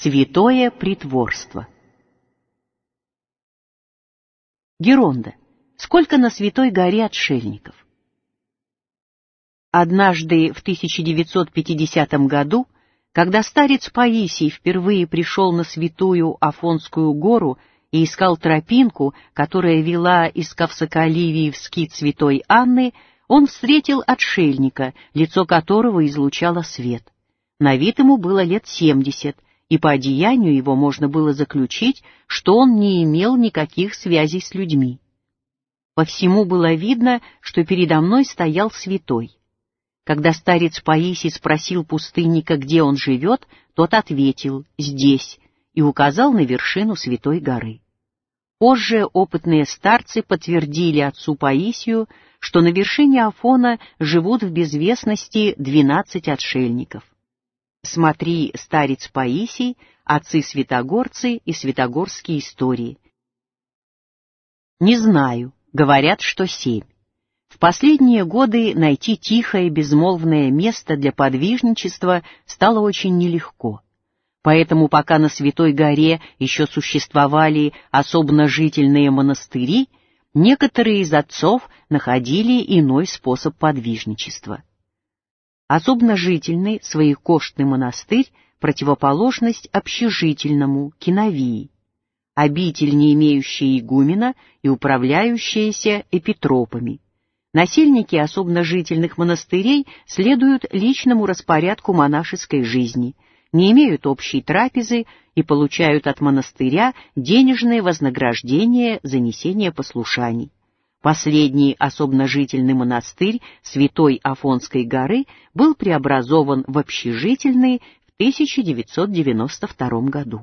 Святое притворство. Геронда. Сколько на Святой горе отшельников? Однажды в 1950 году, когда старец Паисий впервые пришел на Святую Афонскую гору и искал тропинку, которая вела из Кавсоколивии в скит Святой Анны, он встретил отшельника, лицо которого излучало свет. На вид ему было лет 70, и по одеянию его можно было заключить, что он не имел никаких связей с людьми. По всему было видно, что передо мной стоял святой. Когда старец Паисий спросил пустынника, где он живет, тот ответил «здесь» и указал на вершину Святой горы. Позже опытные старцы подтвердили отцу Паисию, что на вершине Афона живут в безвестности 12 отшельников. Смотри «Старец Паисий», «Отцы-святогорцы» и «Святогорские истории». Не знаю, говорят, что 7. В последние годы найти тихое безмолвное место для подвижничества стало очень нелегко. Поэтому пока на Святой горе еще существовали особножительные монастыри, некоторые из отцов находили иной способ подвижничества. Особножительный Своекоштный монастырь — противоположность общежительному Киновии, обитель, не имеющая игумена и управляющаяся эпитропами. Насельники особножительных монастырей следуют личному распорядку монашеской жизни, не имеют общей трапезы и получают от монастыря денежное вознаграждение за несение послушаний. Последний особножительный монастырь Святой Афонской горы был преобразован в общежительный в 1992 году.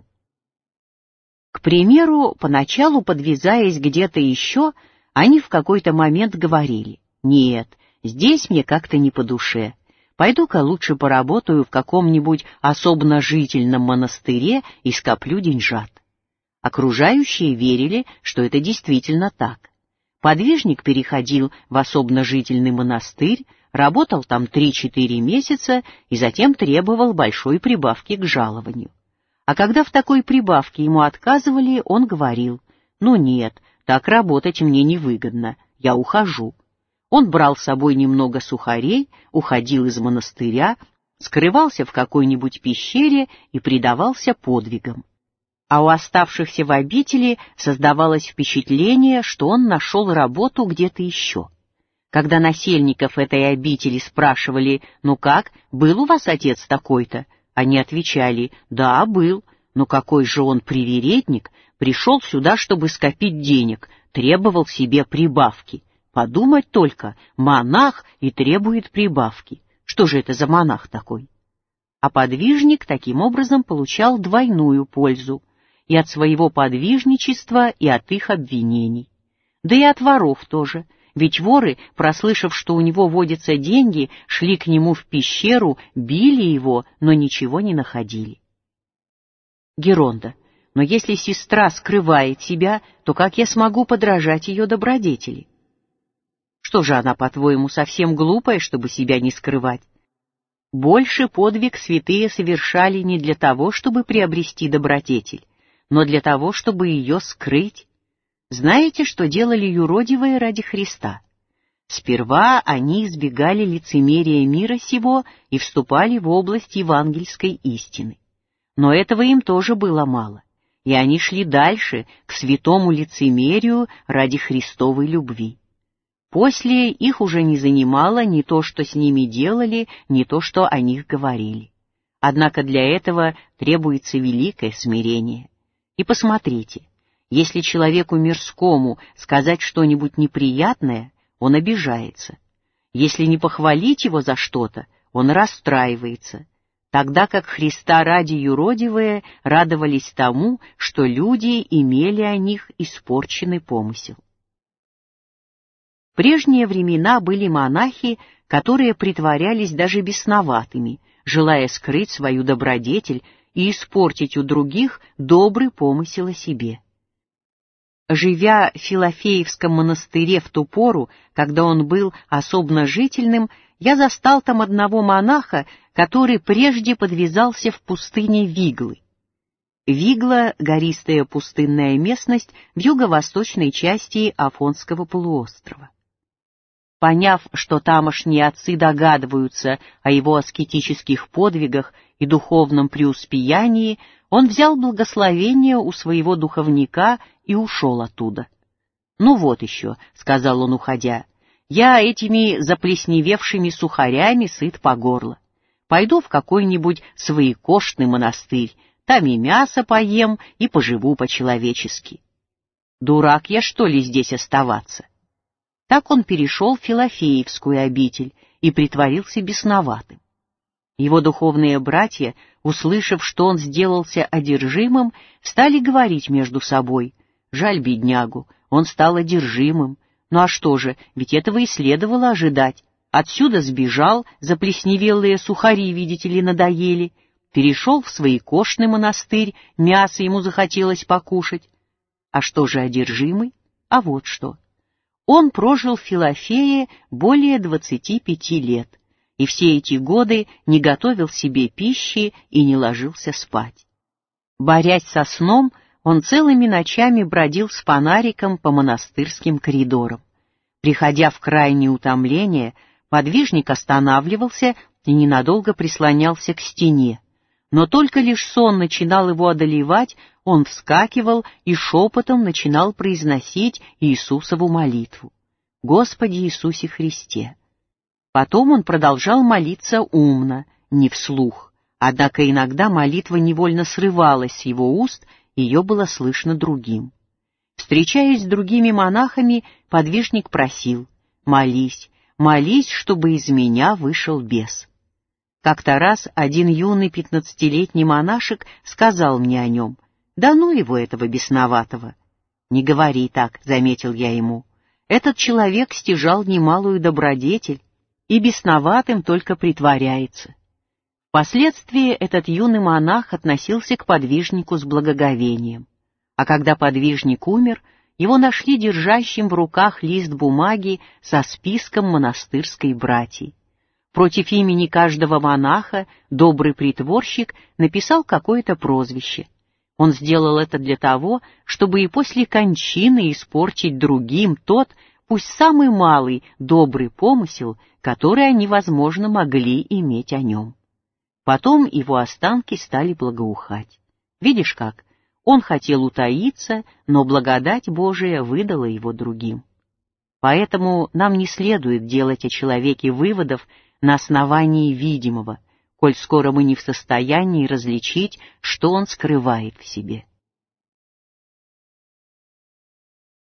К примеру, поначалу, подвязаясь где-то еще, они в какой-то момент говорили: «Нет, здесь мне как-то не по душе. Пойду-ка лучше поработаю в каком-нибудь особножительном монастыре и скоплю деньжат». Окружающие верили, что это действительно так. Подвижник переходил в особножительный монастырь, работал там 3-4 месяца и затем требовал большой прибавки к жалованию. А когда в такой прибавке ему отказывали, он говорил: «Ну нет, так работать мне невыгодно, я ухожу». Он брал с собой немного сухарей, уходил из монастыря, скрывался в какой-нибудь пещере и предавался подвигам. А у оставшихся в обители создавалось впечатление, что он нашел работу где-то еще. Когда насельников этой обители спрашивали: «Ну как, был у вас отец такой-то?» Они отвечали: «Да, был, но какой же он привередник, пришел сюда, чтобы скопить денег, требовал себе прибавки. Подумать только, монах и требует прибавки. Что же это за монах такой?» А подвижник таким образом получал двойную пользу — и от своего подвижничества, и от их обвинений. Да и от воров тоже, ведь воры, прослышав, что у него водятся деньги, шли к нему в пещеру, били его, но ничего не находили. Геронда. Но если сестра скрывает себя, то как я смогу подражать ее добродетели? Что же она, по-твоему, совсем глупая, чтобы себя не скрывать? Больше подвиг святые совершали не для того, чтобы приобрести добродетель, но для того, чтобы ее скрыть. Знаете, что делали юродивые ради Христа? Сперва они избегали лицемерия мира сего и вступали в область евангельской истины. Но этого им тоже было мало, и они шли дальше, к святому лицемерию ради Христовой любви. После их уже не занимало ни то, что с ними делали, ни то, что о них говорили. Однако для этого требуется великое смирение. И посмотрите, если человеку мирскому сказать что-нибудь неприятное, он обижается. Если не похвалить его за что-то, он расстраивается, тогда как Христа ради юродивые радовались тому, что люди имели о них испорченный помысел. В прежние времена были монахи, которые притворялись даже бесноватыми, желая скрыть свою добродетель и испортить у других добрый помысел о себе. Живя в Филофеевском монастыре в ту пору, когда он был особножительным, я застал там одного монаха, который прежде подвязался в пустыне Виглы. Вигла — гористая пустынная местность в юго-восточной части Афонского полуострова. Поняв, что тамошние отцы догадываются о его аскетических подвигах и духовном преуспеянии, он взял благословение у своего духовника и ушел оттуда. «Ну вот еще», — сказал он, уходя, — «я этими заплесневевшими сухарями сыт по горло. Пойду в какой-нибудь своекошный монастырь, там и мясо поем, и поживу по-человечески. Дурак я, что ли, здесь оставаться?» Так он перешел в Филофеевскую обитель и притворился бесноватым. Его духовные братья, услышав, что он сделался одержимым, стали говорить между собой: «Жаль беднягу, он стал одержимым. Ну а что же, ведь этого и следовало ожидать. Отсюда сбежал, заплесневелые сухари, видите ли, надоели, перешел в своекошный монастырь, мясо ему захотелось покушать. А что же одержимый? А вот что. Он прожил в Филофее более 25 лет, и все эти годы не готовил себе пищи и не ложился спать. Борясь со сном, он целыми ночами бродил с фонариком по монастырским коридорам. Приходя в крайнее утомление, подвижник останавливался и ненадолго прислонялся к стене. Но только лишь сон начинал его одолевать, он вскакивал и шепотом начинал произносить Иисусову молитву: «Господи Иисусе Христе». Потом он продолжал молиться умно, не вслух, однако иногда молитва невольно срывалась с его уст, ее было слышно другим. Встречаясь с другими монахами, подвижник просил: «Молись, молись, чтобы из меня вышел бес». Как-то раз один юный 15-летний монашек сказал мне о нем: «Да ну его, этого бесноватого». «Не говори так», — заметил я ему. «Этот человек стяжал немалую добродетель и бесноватым только притворяется». Впоследствии этот юный монах относился к подвижнику с благоговением. А когда подвижник умер, его нашли держащим в руках лист бумаги со списком монастырской братьи. Против имени каждого монаха добрый притворщик написал какое-то прозвище. Он сделал это для того, чтобы и после кончины испортить другим тот, пусть самый малый, добрый помысел, который они, возможно, могли иметь о нем. Потом его останки стали благоухать. Видишь как? Он хотел утаиться, но благодать Божия выдала его другим. Поэтому нам не следует делать о человеке выводов на основании видимого, коль скоро мы не в состоянии различить, что он скрывает в себе.